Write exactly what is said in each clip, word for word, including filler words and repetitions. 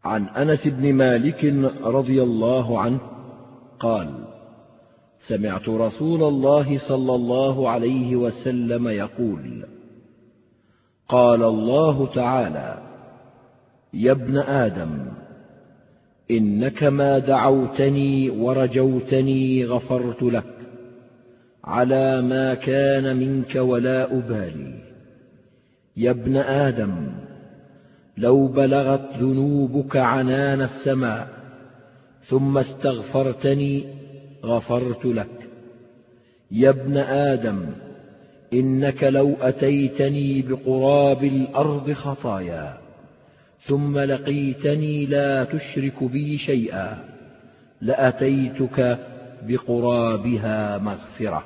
عن أنس بن مالك رضي الله عنه قال: سمعت رسول الله صلى الله عليه وسلم يقول: قال الله تعالى: يا ابن آدم، إنك ما دعوتني ورجوتني غفرت لك على ما كان منك ولا أبالي. يا ابن آدم، لو بلغت ذنوبك عنان السماء ثم استغفرتني غفرت لك. يا ابن آدم، إنك لو أتيتني بقراب الأرض خطايا ثم لقيتني لا تشرك بي شيئا لأتيتك بقرابها مغفرة.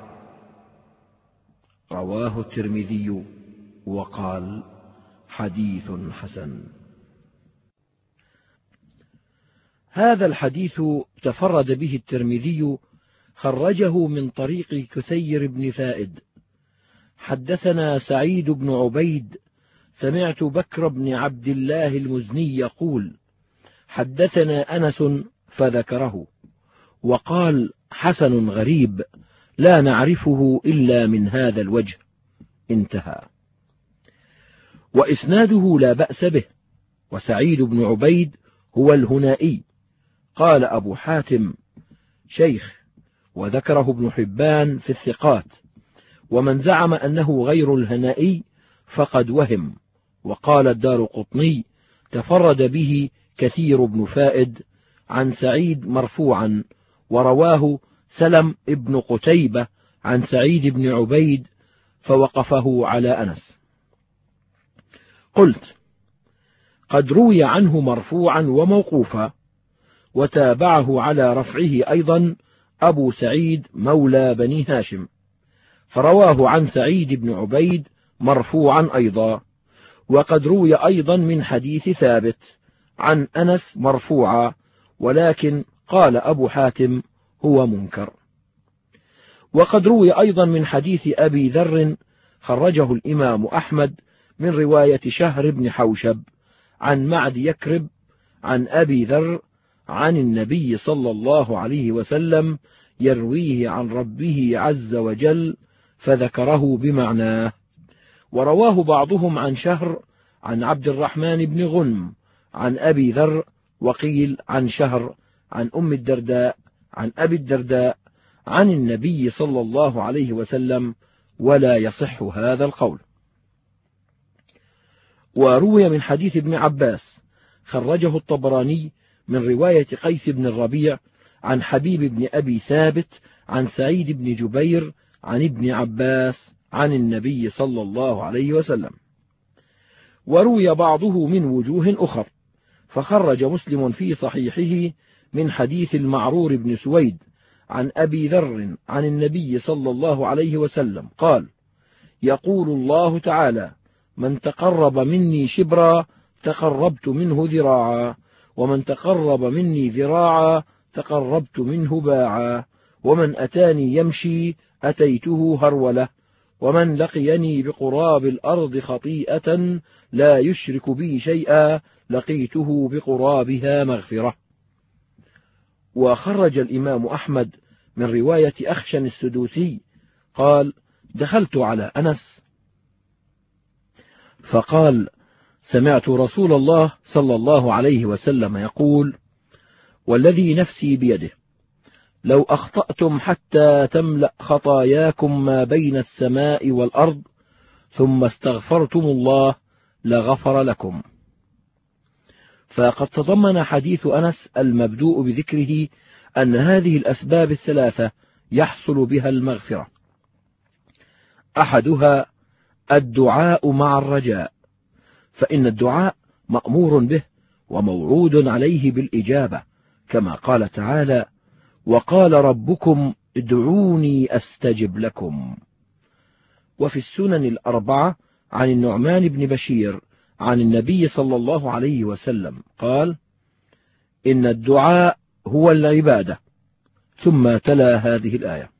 رواه الترمذي وقال: حديث حسن. هذا الحديث تفرد به الترمذي، خرجه من طريق كثير بن فائد. حدثنا سعيد بن عبيد سمعت بكر بن عبد الله المزني يقول: حدثنا أنس فذكره، وقال: حسن غريب لا نعرفه إلا من هذا الوجه. انتهى. وإسناده لا بأس به، وسعيد بن عبيد هو الهنائي. قال أبو حاتم: شيخ، وذكره ابن حبان في الثقات، ومن زعم أنه غير الهنائي فقد وهم. وقال الدارقطني: تفرد به كثير بن فائد عن سعيد مرفوعا، ورواه سلم ابن قتيبة عن سعيد بن عبيد فوقفه على أنس. قلت: قد روي عنه مرفوعا وموقوفا، وتابعه على رفعه أيضا أبو سعيد مولى بني هاشم، فرواه عن سعيد بن عبيد مرفوعا أيضا. وقد روي أيضا من حديث ثابت عن أنس مرفوعا، ولكن قال أبو حاتم: هو منكر. وقد روي أيضا من حديث أبي ذر خرجه الإمام أحمد من رواية شهر بن حوشب عن معد يكرب عن أبي ذر عن النبي صلى الله عليه وسلم يرويه عن ربه عز وجل، فذكره بمعناه. ورواه بعضهم عن شهر عن عبد الرحمن بن غنم عن أبي ذر، وقيل عن شهر عن أم الدرداء عن أبي الدرداء عن النبي صلى الله عليه وسلم، ولا يصح هذا القول. وروي من حديث ابن عباس خرجه الطبراني من رواية قيس بن الربيع عن حبيب بن أبي ثابت عن سعيد بن جبير عن ابن عباس عن النبي صلى الله عليه وسلم. وروي بعضه من وجوه أخر، فخرج مسلم في صحيحه من حديث المعرور بن سويد عن أبي ذر عن النبي صلى الله عليه وسلم قال: يقول الله تعالى: من تقرب مني شبرا تقربت منه ذراعا، ومن تقرب مني ذراعا تقربت منه باعا، ومن أتاني يمشي أتيته هرولة، ومن لقيني بقراب الأرض خطيئة لا يشرك بي شيئا لقيته بقرابها مغفرة. وخرج الإمام أحمد من رواية أخشن السدوسي قال: دخلت على أنس فقال: سمعت رسول الله صلى الله عليه وسلم يقول: والذي نفسي بيده لو أخطأتم حتى تملأ خطاياكم ما بين السماء والأرض ثم استغفرتم الله لغفر لكم. فقد تضمن حديث أنس المبدوء بذكره أن هذه الأسباب الثلاثة يحصل بها المغفرة: أحدها الدعاء مع الرجاء، فإن الدعاء مأمور به وموعود عليه بالإجابة، كما قال تعالى: وقال ربكم ادعوني أستجب لكم. وفي السنن الأربعة عن النعمان بن بشير عن النبي صلى الله عليه وسلم قال: إن الدعاء هو العبادة، ثم تلا هذه الآية.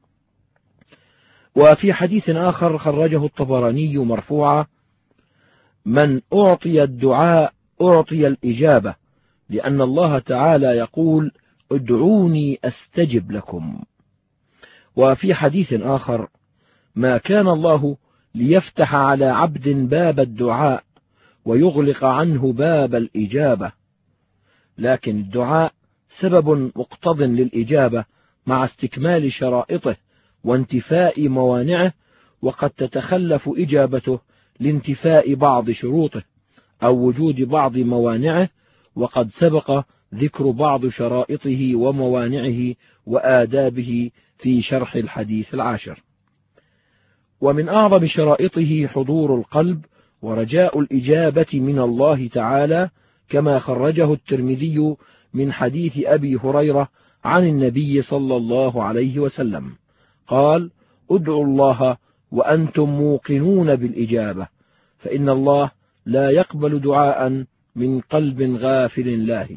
وفي حديث آخر خرجه الطبراني مرفوعا: من أعطي الدعاء أعطي الإجابة، لأن الله تعالى يقول: ادعوني أستجب لكم. وفي حديث آخر: ما كان الله ليفتح على عبد باب الدعاء ويغلق عنه باب الإجابة، لكن الدعاء سبب مقتض للإجابة مع استكمال شرائطه وانتفاء موانعه، وقد تتخلف إجابته لانتفاء بعض شروطه أو وجود بعض موانعه، وقد سبق ذكر بعض شرائطه وموانعه وآدابه في شرح الحديث العاشر. ومن أعظم شرائطه حضور القلب ورجاء الإجابة من الله تعالى، كما خرجه الترمذي من حديث أبي هريرة عن النبي صلى الله عليه وسلم قال: ادعوا الله وأنتم موقنون بالإجابة، فإن الله لا يقبل دعاء من قلب غافل لاهٍ.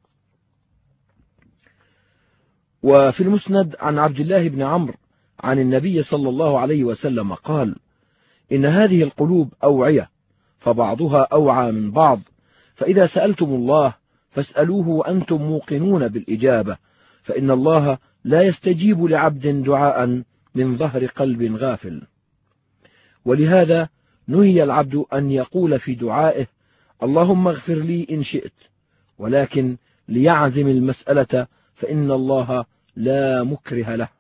وفي المسند عن عبد الله بن عمرو عن النبي صلى الله عليه وسلم قال: إن هذه القلوب أوعية، فبعضها أوعى من بعض، فإذا سألتم الله فاسألوه وأنتم موقنون بالإجابة، فإن الله لا يستجيب لعبد دعاء من ظهر قلب غافل. ولهذا نهي العبد أن يقول في دعائه: اللهم اغفر لي إن شئت، ولكن ليعزم المسألة، فإن الله لا مكره له.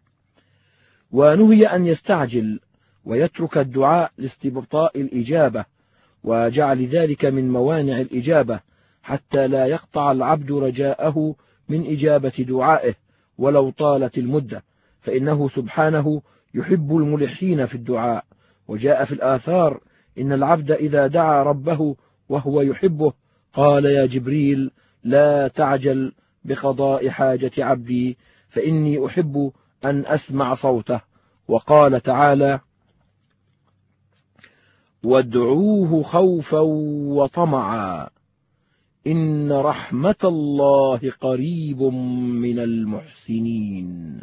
ونهي أن يستعجل ويترك الدعاء لاستبطاء الإجابة وجعل ذلك من موانع الإجابة، حتى لا يقطع العبد رجاءه من إجابة دعائه ولو طالت المدة، فإنه سبحانه يحب الملحين في الدعاء. وجاء في الآثار: إن العبد إذا دعا ربه وهو يحبه قال: يا جبريل لا تعجل بقضاء حاجة عبدي، فإني أحب أن أسمع صوته. وقال تعالى: وادعوه خوفا وطمعا إن رحمة الله قريب من المحسنين.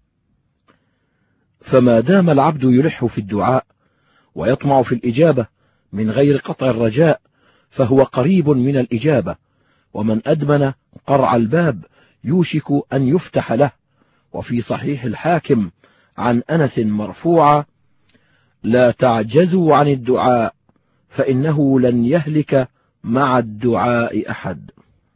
فما دام العبد يلح في الدعاء ويطمع في الإجابة من غير قطع الرجاء فهو قريب من الإجابة، ومن أدمن قرع الباب يوشك أن يفتح له. وفي صحيح الحاكم عن أنس مرفوعا: لا تعجزوا عن الدعاء، فإنه لن يهلك مع الدعاء أحد.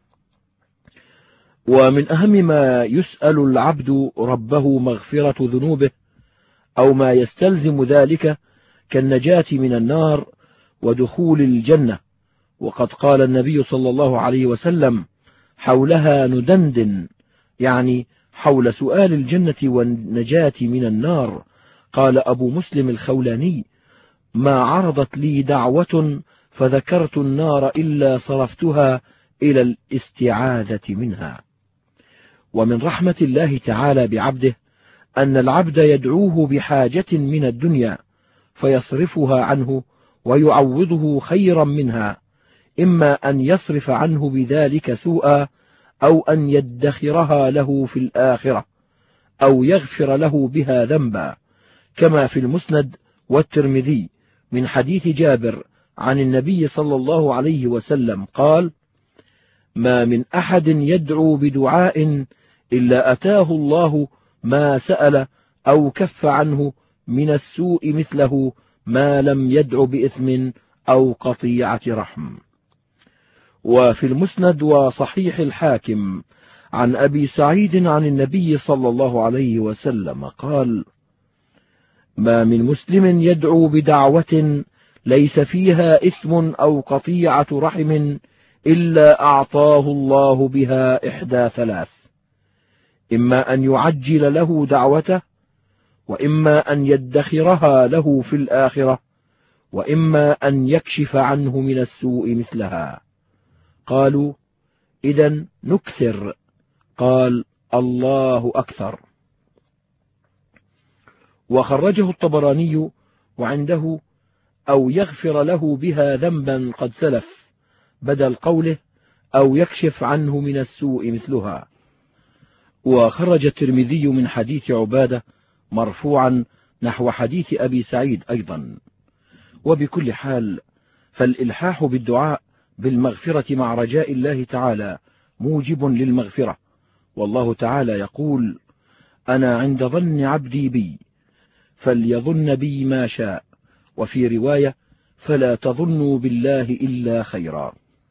ومن أهم ما يسأل العبد ربه مغفرة ذنوبه، أو ما يستلزم ذلك كالنجاة من النار ودخول الجنة. وقد قال النبي صلى الله عليه وسلم: حولها ندندن، يعني حول سؤال الجنة والنجاة من النار. قال أبو مسلم الخولاني: ما عرضت لي دعوة فذكرت النار إلا صرفتها إلى الاستعاذة منها. ومن رحمة الله تعالى بعبده أن العبد يدعوه بحاجة من الدنيا فيصرفها عنه ويعوضه خيرا منها، إما أن يصرف عنه بذلك سوءا، أو أن يدخرها له في الآخرة، أو يغفر له بها ذنبا، كما في المسند والترمذي من حديث جابر عن النبي صلى الله عليه وسلم قال: ما من أحد يدعو بدعاء إلا أتاه الله ما سأل أو كف عنه من السوء مثله ما لم يدع بإثم أو قطيعة رحم. وفي المسند وصحيح الحاكم عن أبي سعيد عن النبي صلى الله عليه وسلم قال: ما من مسلم يدعو بدعوة ليس فيها إثم أو قطيعة رحم إلا أعطاه الله بها إحدى ثلاث: إما أن يعجل له دعوته، وإما أن يدخرها له في الآخرة، وإما أن يكشف عنه من السوء مثلها. قالوا: إذن نكثر. قال: الله أكثر. وخرجه الطبراني وعنده: أو يغفر له بها ذنبا قد سلف، بدل قوله أو يكشف عنه من السوء مثلها. وخرج الترمذي من حديث عبادة مرفوعا نحو حديث أبي سعيد أيضا. وبكل حال فالإلحاح بالدعاء بالمغفرة مع رجاء الله تعالى موجب للمغفرة، والله تعالى يقول: أنا عند ظن عبدي بي فليظن بي ما شاء، وفي رواية: فلا تظنوا بالله إلا خيرا.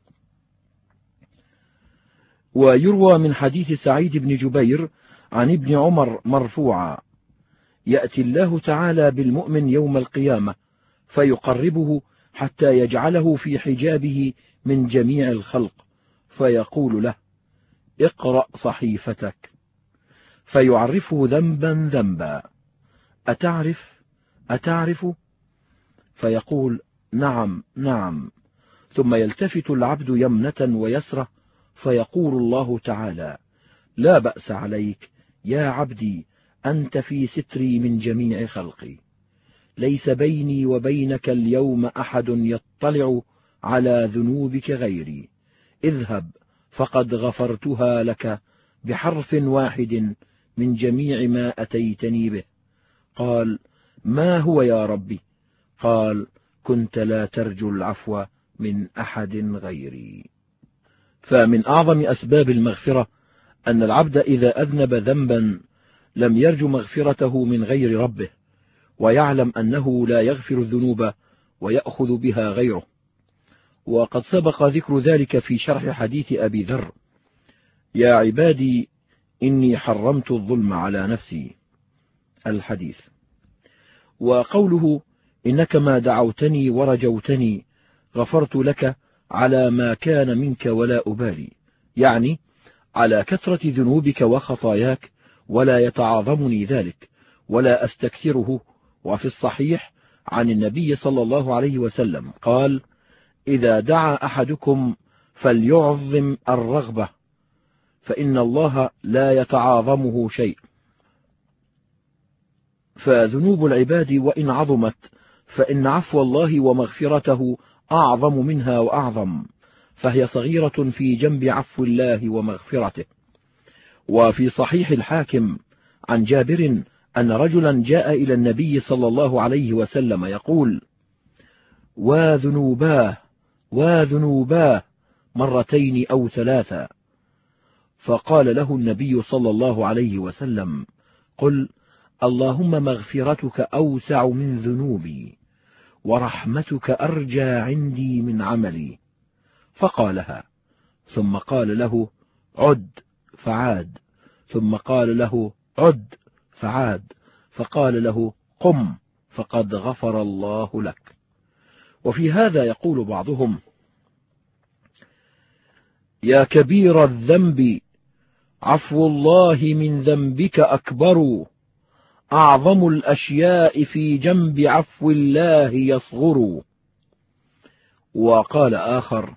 ويروى من حديث سعيد بن جبير عن ابن عمر مرفوعا: يأتي الله تعالى بالمؤمن يوم القيامة فيقربه حتى يجعله في حجابه من جميع الخلق، فيقول له: اقرأ صحيفتك، فيعرفه ذنبا ذنبا: أتعرف أتعرف؟ فيقول: نعم نعم. ثم يلتفت العبد يمنة ويسرة فيقول الله تعالى: لا بأس عليك يا عبدي، أنت في ستري من جميع خلقي، ليس بيني وبينك اليوم أحد يطلع على ذنوبك غيري، اذهب فقد غفرتها لك بحرف واحد من جميع ما أتيتني به. قال: ما هو يا ربي؟ قال: كنت لا ترجو العفو من أحد غيري. فمن أعظم أسباب المغفرة أن العبد إذا أذنب ذنبا لم يرج مغفرته من غير ربه، ويعلم أنه لا يغفر الذنوب ويأخذ بها غيره. وقد سبق ذكر ذلك في شرح حديث أبي ذر: يا عبادي إني حرمت الظلم على نفسي، الحديث. وقوله: إنك ما دعوتني ورجوتني غفرت لك على ما كان منك ولا أبالي، يعني على كثرة ذنوبك وخطاياك، ولا يتعاظمني ذلك ولا أستكثره. وفي الصحيح عن النبي صلى الله عليه وسلم قال: إذا دعا أحدكم فليعظم الرغبة، فإن الله لا يتعاظمه شيء. فذنوب العباد وإن عظمت فإن عفو الله ومغفرته أعظم منها وأعظم، فهي صغيرة في جنب عفو الله ومغفرته. وفي صحيح الحاكم عن جابر أن رجلا جاء إلى النبي صلى الله عليه وسلم يقول: وذنوباه وذنوباه مرتين أو ثلاثا، فقال له النبي صلى الله عليه وسلم: قل اللهم مغفرتك أوسع من ذنوبي ورحمتك أرجى عندي من عملي، فقالها، ثم قال له: عد، فعاد، ثم قال له: عد، فعاد، فقال له: قم فقد غفر الله لك. وفي هذا يقول بعضهم: يا كبير الذنب عفو الله من ذنبك أكبر، أعظم الأشياء في جنب عفو الله يصغر. وقال آخر: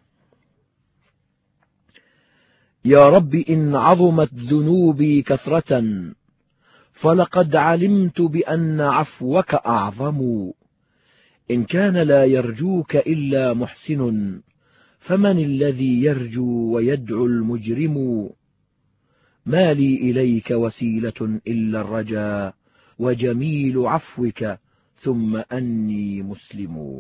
يا رب إن عظمت ذنوبي كثرة فلقد علمت بأن عفوك أعظم، إن كان لا يرجوك إلا محسن فمن الذي يرجو ويدعو المجرم، ما لي إليك وسيلة إلا الرجاء وجميل عفوك ثم أني مسلم.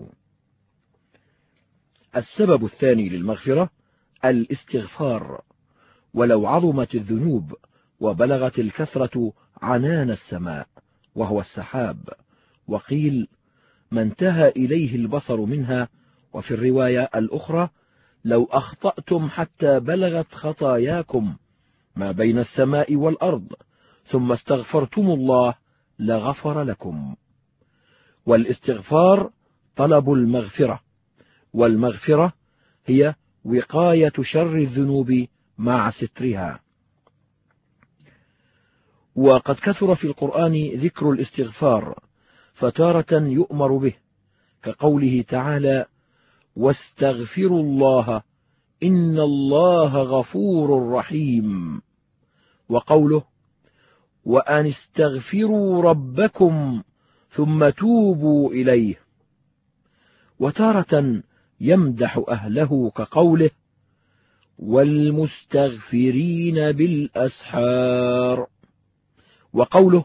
السبب الثاني للمغفرة الاستغفار، ولو عظمت الذنوب وبلغت الكثرة عنان السماء وهو السحاب، وقيل ما انتهى إليه البصر منها. وفي الرواية الأخرى: لو أخطأتم حتى بلغت خطاياكم ما بين السماء والأرض ثم استغفرتم الله لغفر لكم. والاستغفار طلب المغفرة، والمغفرة هي وقاية شر الذنوب مع سترها. وقد كثر في القرآن ذكر الاستغفار، فتارة يؤمر به كقوله تعالى: واستغفروا الله إن الله غفور رحيم، وقوله: وأن استغفروا ربكم ثم توبوا إليه. وتارة يمدح أهله كقوله: والمستغفرين بالأسحار، وقوله: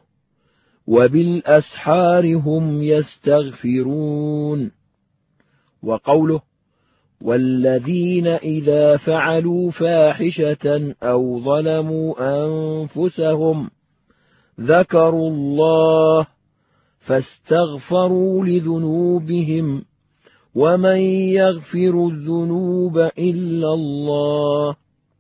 وبالأسحار هم يستغفرون، وقوله: والذين إذا فعلوا فاحشة أو ظلموا أنفسهم ذكروا الله فاستغفروا لذنوبهم ومن يغفر الذنوب إلا الله.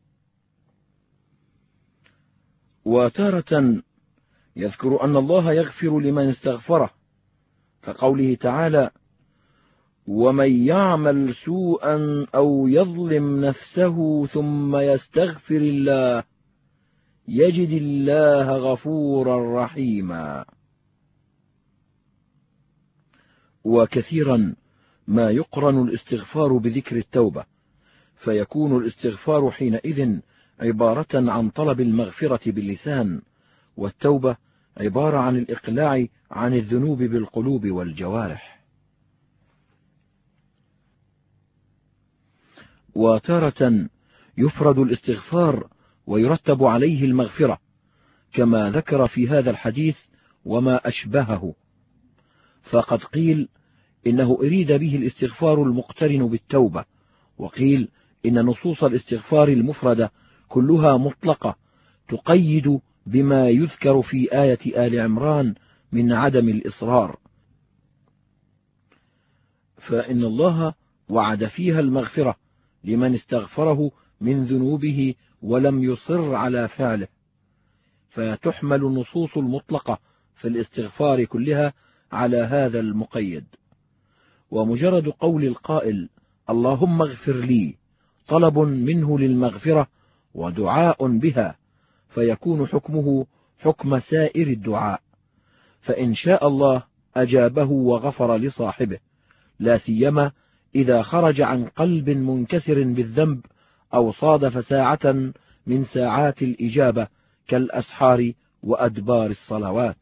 وتارة يذكر أن الله يغفر لمن استغفره، كقوله تعالى: ومن يعمل سوءا أو يظلم نفسه ثم يستغفر الله يجد الله غفورا رحيما. وكثيرا ما يقرن الاستغفار بذكر التوبة، فيكون الاستغفار حينئذ عبارة عن طلب المغفرة باللسان، والتوبة عبارة عن الإقلاع عن الذنوب بالقلوب والجوارح. وتارة يفرد الاستغفار ويرتب عليه المغفرة، كما ذكر في هذا الحديث وما أشبهه، فقد قيل إنه أريد به الاستغفار المقترن بالتوبة، وقيل إن نصوص الاستغفار المفردة كلها مطلقة تقيد بما يذكر في آية آل عمران من عدم الإصرار، فإن الله وعد فيها المغفرة لمن استغفره من ذنوبه ولم يصر على فعله، فتحمل النصوص المطلقة في الاستغفار كلها على هذا المقيد. ومجرد قول القائل اللهم اغفر لي طلب منه للمغفرة ودعاء بها، فيكون حكمه حكم سائر الدعاء، فإن شاء الله أجابه وغفر لصاحبه، لا سيما إذا خرج عن قلب منكسر بالذنب أو صادف ساعة من ساعات الإجابة كالأسحار وأدبار الصلوات.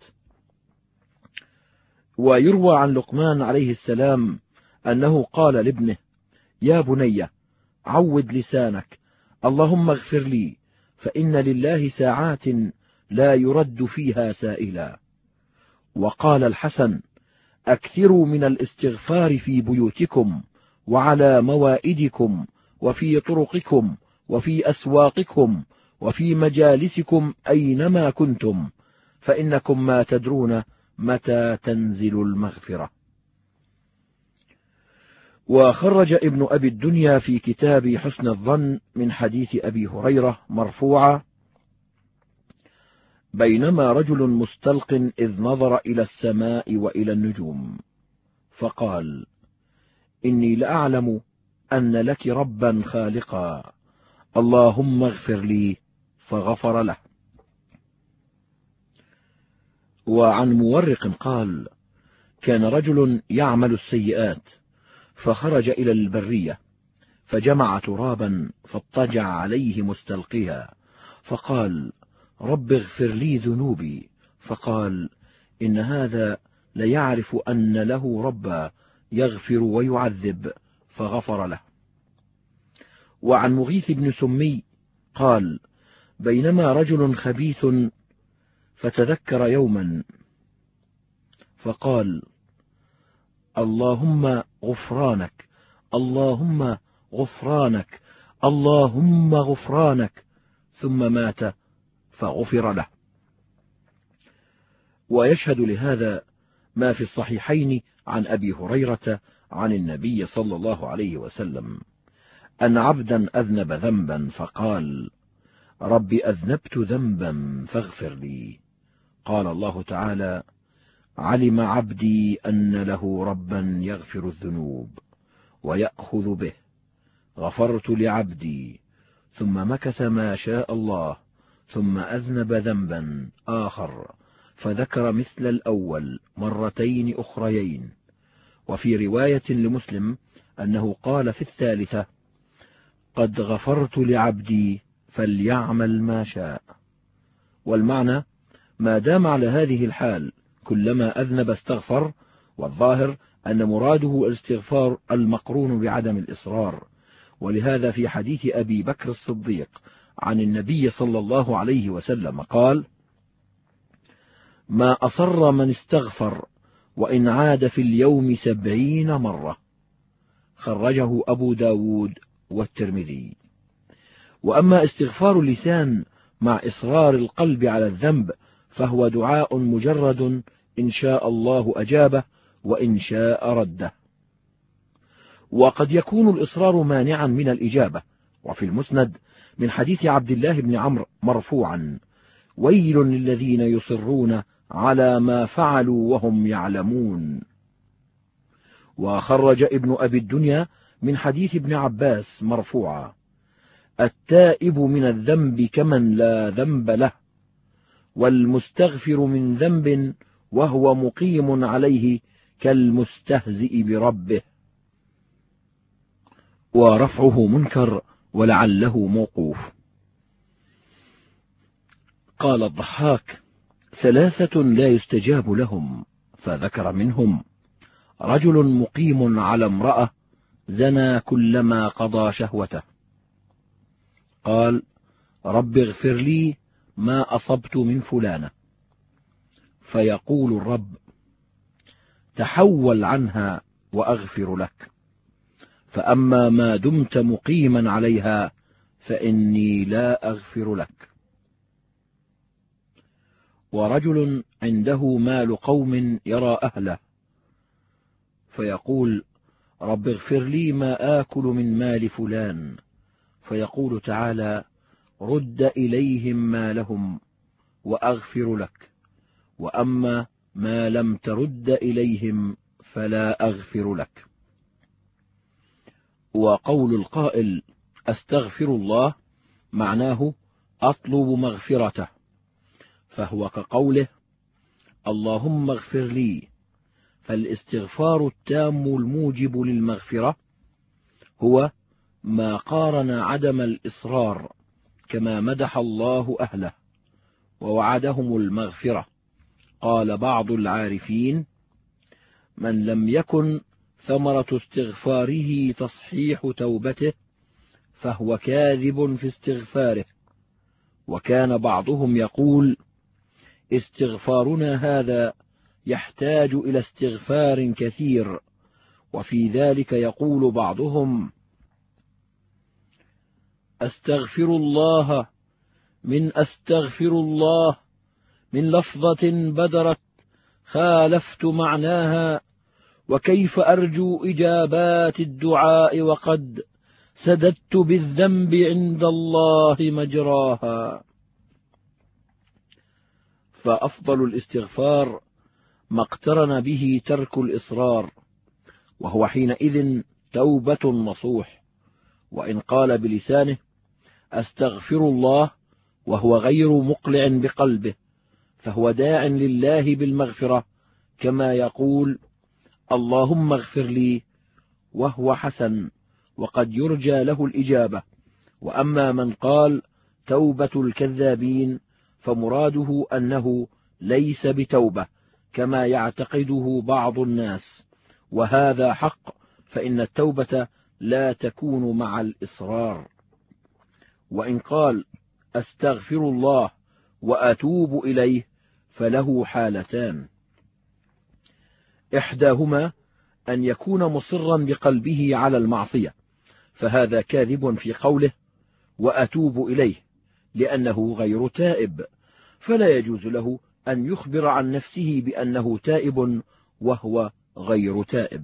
ويروى عن لقمان عليه السلام أنه قال لابنه: يا بني عود لسانك اللهم اغفر لي، فإن لله ساعات لا يرد فيها سائلا. وقال الحسن: أكثروا من الاستغفار في بيوتكم وعلى موائدكم وفي طرقكم وفي أسواقكم وفي مجالسكم أينما كنتم، فإنكم ما تدرون متى تنزل المغفرة. وخرج ابن أبي الدنيا في كتاب حسن الظن من حديث أبي هريرة مرفوعا: بينما رجل مستلق إذ نظر إلى السماء وإلى النجوم فقال: إني لأعلم أن لك ربا خالقا، اللهم اغفر لي، فغفر له. وعن مورق قال: كان رجل يعمل السيئات فخرج إلى البرية فجمع ترابا فاضطجع عليه مستلقيا فقال: رب اغفر لي ذنوبي، فقال: إن هذا ليعرف أن له ربا يغفر ويعذب، فغفر له. وعن مغيث بن سمي قال: بينما رجل خبيث فتذكر يوما فقال: اللهم غفرانك، اللهم غفرانك، اللهم غفرانك، ثم مات فغفر له. ويشهد لهذا ما في الصحيحين عن أبي هريرة عن النبي صلى الله عليه وسلم أن عبدا أذنب ذنبا فقال: رب أذنبت ذنبا فاغفر لي. قال الله تعالى: علم عبدي أن له ربا يغفر الذنوب ويأخذ به، غفرت لعبدي، ثم مكث ما شاء الله، ثم أذنب ذنبا آخر فذكر مثل الأول مرتين أخريين. وفي رواية لمسلم أنه قال في الثالثة: قد غفرت لعبدي فليعمل ما شاء. والمعنى: ما دام على هذه الحال كلما أذنب استغفر، والظاهر أن مراده الاستغفار المقرون بعدم الإصرار. ولهذا في حديث أبي بكر الصديق عن النبي صلى الله عليه وسلم قال: ما أصر من استغفر وإن عاد في اليوم سبعين مرة، خرجه أبو داود والترمذي. وأما استغفار اللسان مع إصرار القلب على الذنب فهو دعاء مجرد إن شاء الله أجابه وإن شاء رده. وقد يكون الإصرار مانعا من الإجابة. وفي المسند من حديث عبد الله بن عمرو مرفوعا: ويل للذين يصرون على ما فعلوا وهم يعلمون. وخرج ابن أبي الدنيا من حديث ابن عباس مرفوعا: التائب من الذنب كمن لا ذنب له، والمستغفر من ذنب وهو مقيم عليه كالمستهزئ بربه. ورفعه منكر ولعله موقوف. قال الضحاك: ثلاثة لا يستجاب لهم، فذكر منهم: رجل مقيم على امرأة زنى كلما قضى شهوته. قال: رب اغفر لي ما أصبت من فلانة. فيقول الرب: تحول عنها وأغفر لك، فأما ما دمت مقيما عليها فإني لا أغفر لك. ورجل عنده مال قوم يرى أهله، فيقول: رب اغفر لي ما آكل من مال فلان. فيقول تعالى: رد إليهم مالهم وأغفر لك، وأما ما لم ترد إليهم فلا أغفر لك. وقول القائل: أستغفر الله، معناه أطلب مغفرته، فهو كقوله: اللهم اغفر لي. فالاستغفار التام الموجب للمغفرة هو ما قارن عدم الإصرار، كما مدح الله أهله ووعدهم المغفرة. قال بعض العارفين: من لم يكن ثمرة استغفاره تصحيح توبته فهو كاذب في استغفاره. وكان بعضهم يقول: استغفارنا هذا يحتاج إلى استغفار كثير. وفي ذلك يقول بعضهم: أستغفر الله من أستغفر الله من لفظة بدرت خالفت معناها، وكيف أرجو إجابات الدعاء وقد سددت بالذنب عند الله مجراها. فأفضل الاستغفار ما اقترن به ترك الإصرار، وهو حينئذ توبة نصوح. وإن قال بلسانه: أستغفر الله، وهو غير مقلع بقلبه، فهو داع لله بالمغفرة، كما يقول: اللهم اغفر لي، وهو حسن، وقد يرجى له الإجابة. وأما من قال توبة الكذابين فمراده أنه ليس بتوبة، كما يعتقده بعض الناس، وهذا حق، فإن التوبة لا تكون مع الإصرار. وإن قال أستغفر الله وأتوب إليه فله حالتان: إحداهما أن يكون مصرا بقلبه على المعصية، فهذا كاذب في قوله وأتوب إليه، لأنه غير تائب، فلا يجوز له أن يخبر عن نفسه بأنه تائب وهو غير تائب.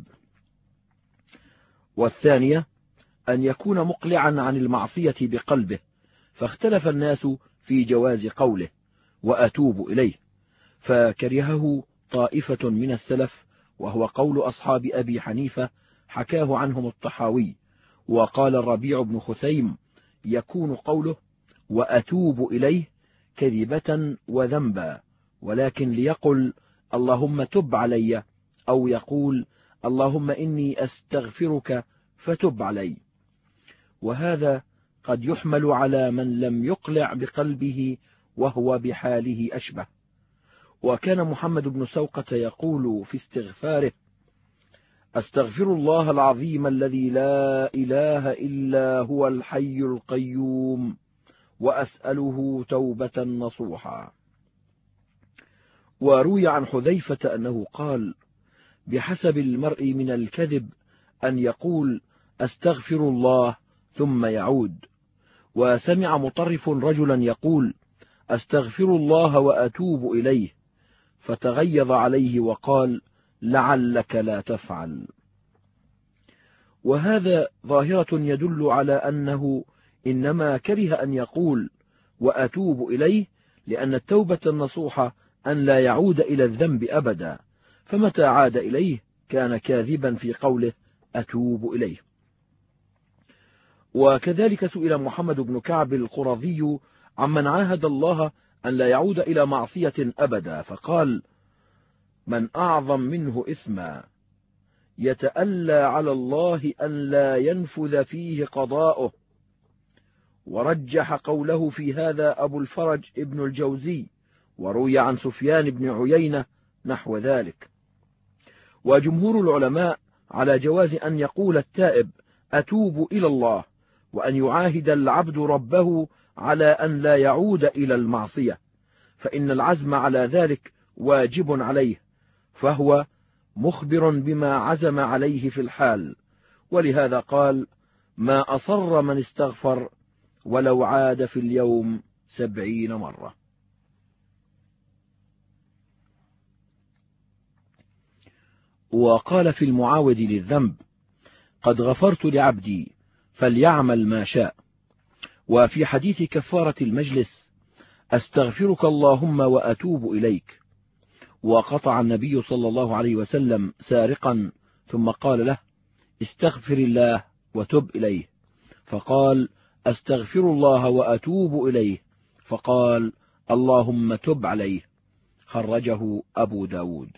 والثانية أن يكون مقلعا عن المعصية بقلبه، فاختلف الناس في جواز قوله وأتوب إليه، فكرهه طائفة من السلف، وهو قول أصحاب أبي حنيفة حكاه عنهم الطحاوي. وقال الربيع بن خثيم: يكون قوله وأتوب إليه كذبة وذنبا، ولكن ليقل اللهم تب علي، أو يقول اللهم إني أستغفرك فتب علي. وهذا قد يحمل على من لم يقلع بقلبه وهو بحاله أشبه. وكان محمد بن سوقة يقول في استغفاره: أستغفر الله العظيم الذي لا إله إلا هو الحي القيوم، وأسأله توبة نصوحا. وروي عن حذيفة أنه قال: بحسب المرء من الكذب أن يقول أستغفر الله ثم يعود. وسمع مطرف رجلا يقول أستغفر الله وأتوب إليه، فتغيظ عليه وقال لعلك لا تفعل. وهذا ظاهرة يدل على أنه إنما كره أن يقول وأتوب إليه، لأن التوبة النصوح أن لا يعود إلى الذنب أبدا، فمتى عاد إليه كان كاذبا في قوله أتوب إليه. وكذلك سئل محمد بن كعب القرظي عمن عاهد الله أن لا يعود إلى معصية أبدا، فقال من أعظم منه إثما يتألى على الله أن لا ينفذ فيه قضاؤه. ورجح قوله في هذا أبو الفرج ابن الجوزي، وروي عن سفيان بن عيينة نحو ذلك. وجمهور العلماء على جواز أن يقول التائب أتوب إلى الله، وأن يعاهد العبد ربه على أن لا يعود إلى المعصية، فإن العزم على ذلك واجب عليه، فهو مخبر بما عزم عليه في الحال. ولهذا قال ما أصر من استغفر ولو عاد في اليوم سبعين مرة. وقال في المعاود للذنب قد غفرت لعبدي فليعمل ما شاء. وفي حديث كفارة المجلس أستغفرك اللهم وأتوب إليك. وقطع النبي صلى الله عليه وسلم سارقا ثم قال له استغفر الله وتب إليه، فقال أستغفر الله وأتوب إليه، فقال اللهم تب عليه. خرجه أبو داود.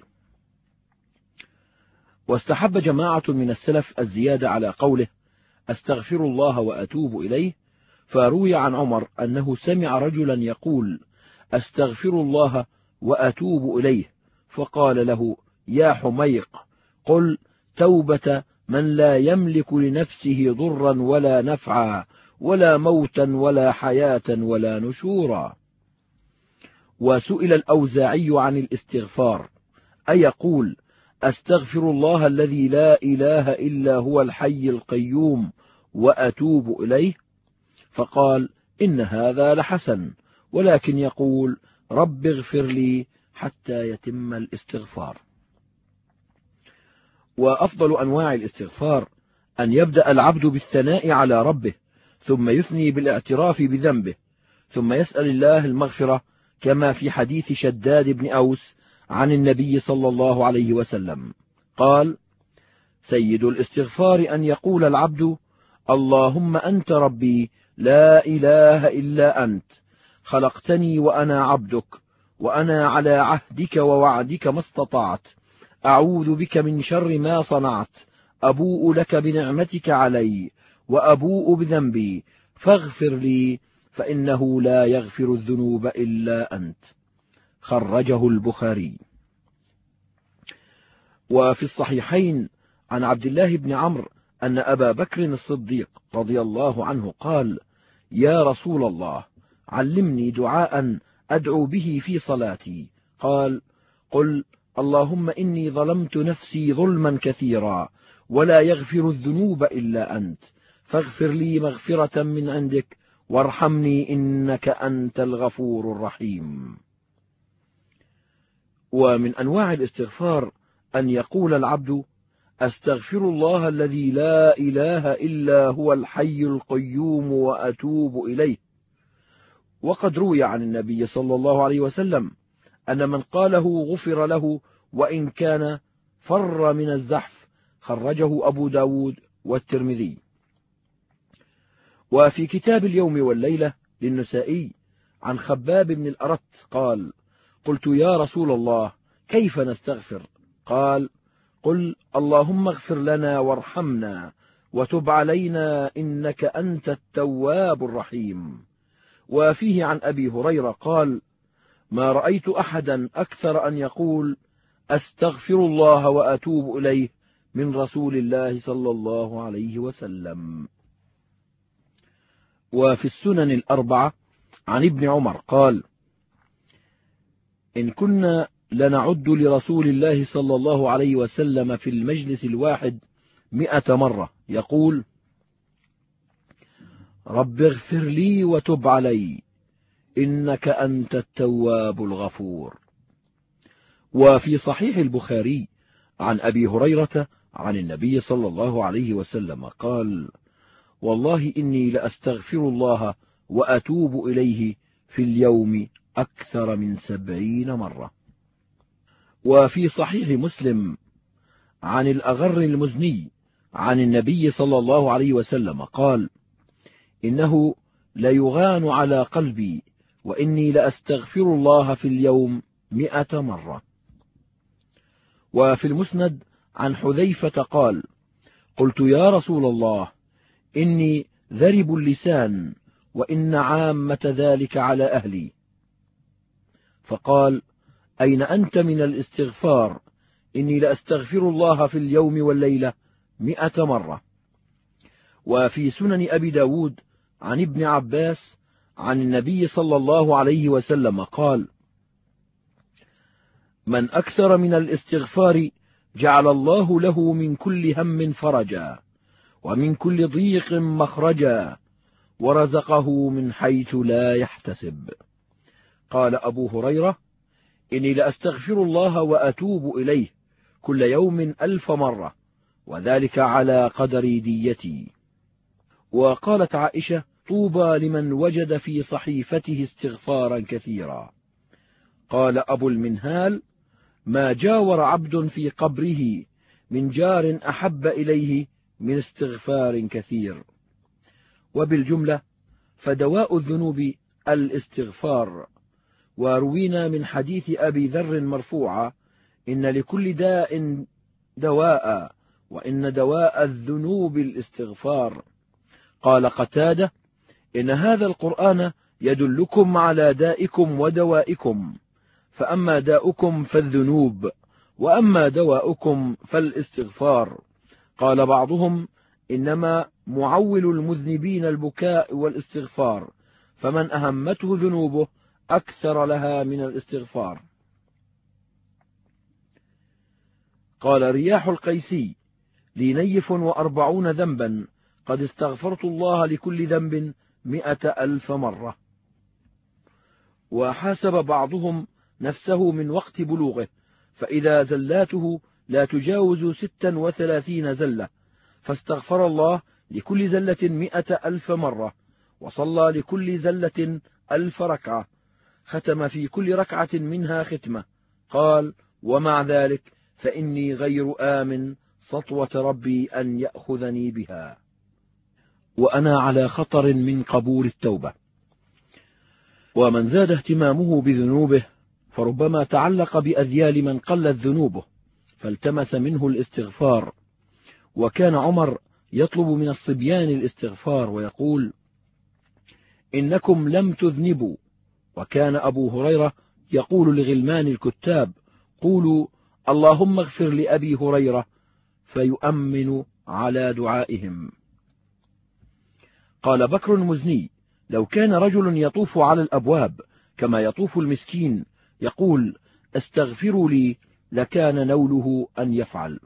واستحب جماعة من السلف الزيادة على قوله أستغفر الله وأتوب إليه، فروي عن عمر أنه سمع رجلا يقول أستغفر الله وأتوب إليه، فقال له يا حميق قل توبة من لا يملك لنفسه ضرا ولا نفعا ولا موتا ولا حياة ولا نشورا. وسئل الأوزاعي عن الاستغفار أيقول أستغفر الله الذي لا إله إلا هو الحي القيوم وأتوب إليه، فقال إن هذا لحسن، ولكن يقول رب اغفر لي حتى يتم الاستغفار. وأفضل أنواع الاستغفار أن يبدأ العبد بالثناء على ربه، ثم يثني بالاعتراف بذنبه، ثم يسأل الله المغفرة، كما في حديث شداد بن أوس عن النبي صلى الله عليه وسلم قال سيد الاستغفار أن يقول العبد اللهم أنت ربي لا إله إلا أنت، خلقتني وأنا عبدك، وأنا على عهدك ووعدك ما استطعت، أعوذ بك من شر ما صنعت، أبوء لك بنعمتك علي وأبوء بذنبي فاغفر لي فإنه لا يغفر الذنوب إلا أنت. خرجه البخاري. وفي الصحيحين عن عبد الله بن عمرو أن أبا بكر الصديق رضي الله عنه قال يا رسول الله علمني دعاء أدعو به في صلاتي. قال قل اللهم إني ظلمت نفسي ظلما كثيرا ولا يغفر الذنوب إلا أنت، فاغفر لي مغفرة من عندك وارحمني إنك أنت الغفور الرحيم. ومن أنواع الاستغفار أن يقول العبد أستغفر الله الذي لا إله إلا هو الحي القيوم وأتوب إليه. وقد روي عن النبي صلى الله عليه وسلم أن من قاله غفر له وإن كان فر من الزحف. خرجه أبو داود والترمذي. وفي كتاب اليوم والليلة للنسائي عن خباب بن الأرت قال قلت يا رسول الله كيف نستغفر؟ قال قل اللهم اغفر لنا وارحمنا وتب علينا إنك أنت التواب الرحيم. وفيه عن أبي هريرة قال ما رأيت أحدا أكثر أن يقول أستغفر الله وأتوب إليه من رسول الله صلى الله عليه وسلم. وفي السنن الأربعة عن ابن عمر قال إن كنا لنعد لرسول الله صلى الله عليه وسلم في المجلس الواحد مئة مرة يقول: رب اغفر لي وتب علي إنك أنت التواب الغفور. وفي صحيح البخاري عن أبي هريرة عن النبي صلى الله عليه وسلم قال: والله إني لأستغفر الله وأتوب إليه في اليوم أكثر من سبعين مرة. وفي صحيح مسلم عن الأغر المزني عن النبي صلى الله عليه وسلم قال: إنه ليغان على قلبي وإني لأستغفر الله في اليوم مئة مرة. وفي المسند عن حذيفة قال: قلت يا رسول الله إني ذرب اللسان وإن عامة ذلك على أهلي، فقال: أين أنت من الاستغفار؟ إني لأستغفر الله في اليوم والليلة مئة مرة. وفي سنن أبي داود عن ابن عباس عن النبي صلى الله عليه وسلم قال: من أكثر من الاستغفار جعل الله له من كل هم فرجا ومن كل ضيق مخرجا ورزقه من حيث لا يحتسب. قال أبو هريرة: إني لأستغفر الله وأتوب إليه كل يوم ألف مرة، وذلك على قدر ديتي. وقالت عائشة: طوبى لمن وجد في صحيفته استغفارا كثيرا. قال أبو المنهال: ما جاور عبد في قبره من جار أحب إليه من استغفار كثير. وبالجملة فدواء الذنوب الاستغفار. وروينا من حديث أبي ذر مرفوعا: إن لكل داء دواء وإن دواء الذنوب الاستغفار. قال قتادة: إن هذا القرآن يدلكم على دائكم ودوائكم، فأما داؤكم فالذنوب وأما دواؤكم فالاستغفار. قال بعضهم: إنما معول المذنبين البكاء والاستغفار، فمن أهمته ذنوبه أكثر لها من الاستغفار. قال رياح القيسي: لي نيف وأربعون ذنبا قد استغفرت الله لكل ذنب مئة ألف مرة. وحاسب بعضهم نفسه من وقت بلوغه، فإذا زلاته لا تجاوز ستا وثلاثين زلة، فاستغفر الله لكل زلة مئة ألف مرة، وصلى لكل زلة ألف ركعة، ختم في كل ركعة منها ختمة. قال: ومع ذلك فإني غير آمن سطوة ربي أن يأخذني بها، وأنا على خطر من قبول التوبة. ومن زاد اهتمامه بذنوبه فربما تعلق بأذيال من قلت ذنوبه فالتمس منه الاستغفار. وكان عمر يطلب من الصبيان الاستغفار ويقول: إنكم لم تذنبوا. وكان أبو هريرة يقول لغلمان الكتاب: قولوا اللهم اغفر لأبي هريرة، فيؤمن على دعائهم. قال بكر المزني: لو كان رجل يطوف على الأبواب كما يطوف المسكين يقول: استغفروا لي، لكان نوله أن يفعل.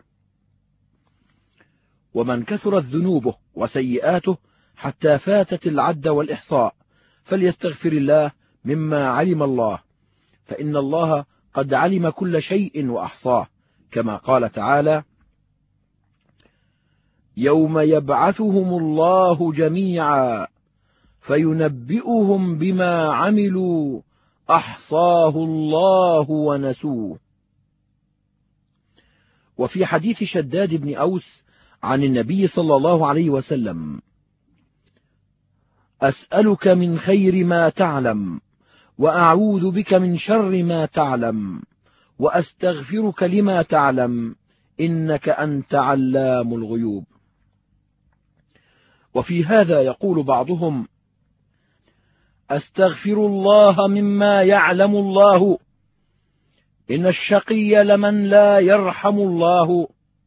ومن كثرت ذنوبه وسيئاته حتى فاتت العد والإحصاء فليستغفر الله مما علم الله، فإن الله قد علم كل شيء وأحصاه، كما قال تعالى: يوم يبعثهم الله جميعا فينبئهم بما عملوا أحصاه الله ونسوه. وفي حديث شداد بن أوس عن النبي صلى الله عليه وسلم: أسألك من خير ما تعلم وأعوذ بك من شر ما تعلم وأستغفرك لما تعلم إنك أنت علام الغيوب. وفي هذا يقول بعضهم: أستغفر الله مما يعلم الله، إن الشقي لمن لا يرحم الله،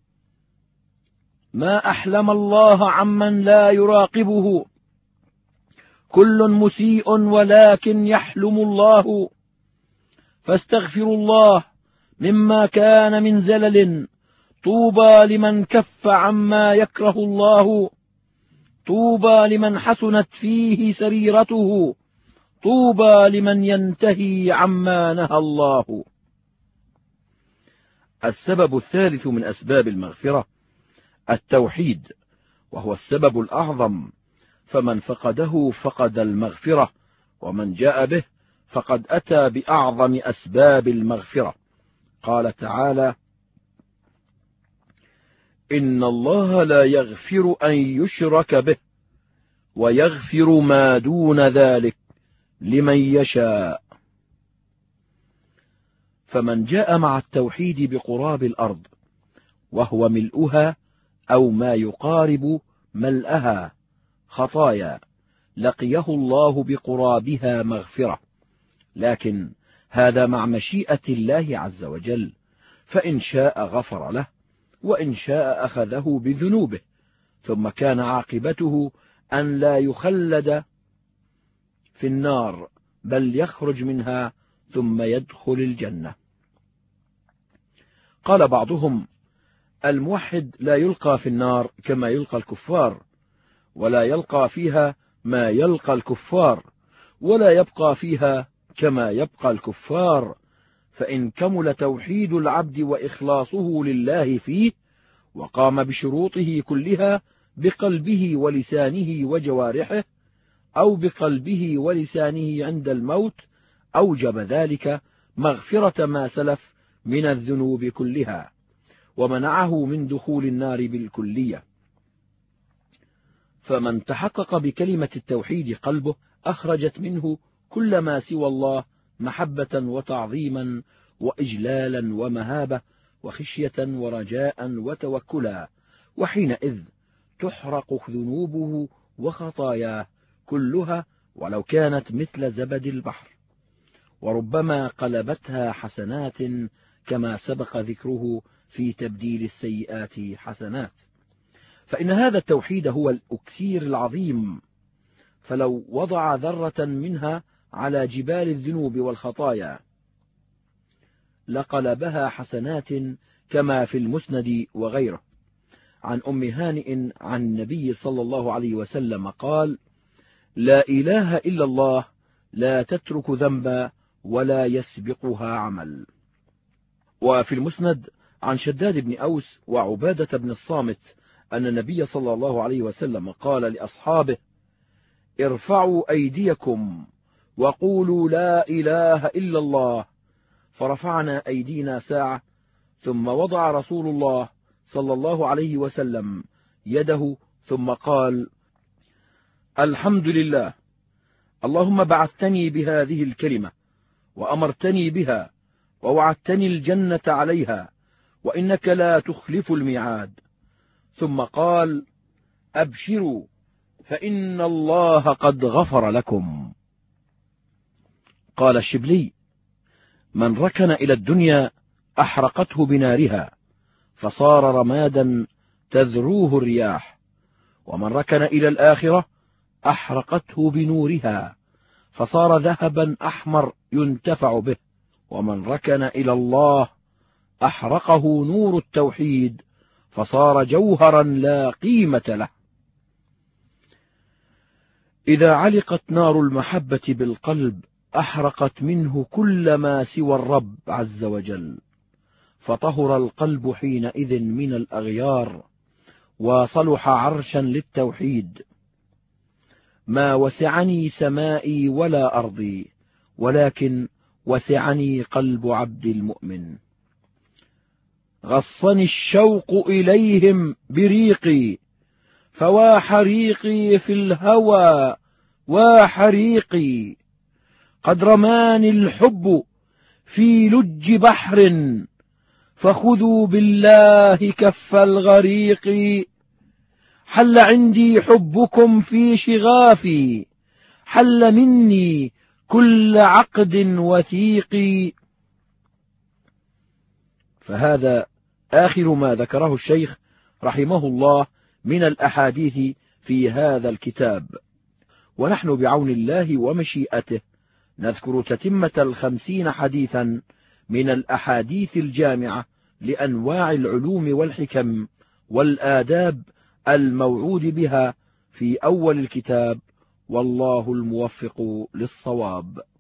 ما أحلم الله عمن لا يراقبه، كل مسيء ولكن يحلم الله، فاستغفروا الله مما كان من زلل طوبى لمن كف عما يكره الله، طوبى لمن حسنت فيه سريرته، طوبى لمن ينتهي عما نهى الله. السبب الثالث من أسباب المغفرة التوحيد، وهو السبب الأعظم، فمن فقده فقد المغفرة، ومن جاء به فقد أتى بأعظم أسباب المغفرة. قال تعالى: إن الله لا يغفر أن يشرك به ويغفر ما دون ذلك لمن يشاء. فمن جاء مع التوحيد بقراب الأرض، وهو ملؤها أو ما يقارب ملأها خطايا، لقيه الله بقرابها مغفرة، لكن هذا مع مشيئة الله عز وجل، فإن شاء غفر له، وإن شاء أخذه بذنوبه، ثم كان عاقبته أن لا يخلد في النار، بل يخرج منها ثم يدخل الجنة. قال بعضهم: الموحد لا يلقى في النار كما يلقى الكفار، ولا يلقى فيها ما يلقى الكفار، ولا يبقى فيها كما يبقى الكفار، فإن كمل توحيد العبد وإخلاصه لله فيه، وقام بشروطه كلها بقلبه ولسانه وجوارحه، أو بقلبه ولسانه عند الموت، أوجب ذلك مغفرة ما سلف من الذنوب كلها، ومنعه من دخول النار بالكلية. فمن تحقق بكلمة التوحيد قلبه أخرجت منه كل ما سوى الله محبة وتعظيما وإجلالا ومهابة وخشية ورجاء وتوكلا، وحينئذ تحرق ذنوبه وخطاياه كلها ولو كانت مثل زبد البحر، وربما قلبتها حسنات، كما سبق ذكره في تبديل السيئات حسنات. فإن هذا التوحيد هو الأكسير العظيم، فلو وضع ذرة منها على جبال الذنوب والخطايا لقلبها حسنات، كما في المسند وغيره. عن أم هانئ عن النبي صلى الله عليه وسلم قال: لا إله إلا الله لا تترك ذنبا ولا يسبقها عمل. وفي المسند عن شداد بن أوس وعبادة بن الصامت أن النبي صلى الله عليه وسلم قال لأصحابه: ارفعوا أيديكم وقولوا لا إله إلا الله. فرفعنا أيدينا ساعة، ثم وضع رسول الله صلى الله عليه وسلم يده، ثم قال: الحمد لله، اللهم بعثتني بهذه الكلمة، وأمرتني بها، ووعدتني الجنة عليها، وإنك لا تخلف الميعاد. ثم قال: أبشروا فإن الله قد غفر لكم. قال الشبلي: من ركن إلى الدنيا أحرقته بنارها، فصار رمادا تذروه الرياح، ومن ركن إلى الآخرة أحرقته بنورها، فصار ذهبا أحمر ينتفع به، ومن ركن إلى الله أحرقه نور التوحيد، فصار جوهرا لا قيمة له. إذا علقت نار المحبة بالقلب أحرقت منه كل ما سوى الرب عز وجل، فطهر القلب حينئذ من الأغيار، وصلح عرشا للتوحيد. ما وسعني سمائي ولا أرضي، ولكن وسعني قلب عبد المؤمن. غصني الشوق إليهم بريقي، فوا حريقي في الهوى وحريقي. قد رماني الحب في لج بحر، فخذوا بالله كف الغريق. حل عندي حبكم في شغافي، حل مني كل عقد وثيق. فهذا آخر ما ذكره الشيخ رحمه الله من الأحاديث في هذا الكتاب، ونحن بعون الله ومشيئته نذكر تتمة الخمسين حديثا من الأحاديث الجامعة لأنواع العلوم والحكم والآداب الموعود بها في أول الكتاب، والله الموفق للصواب.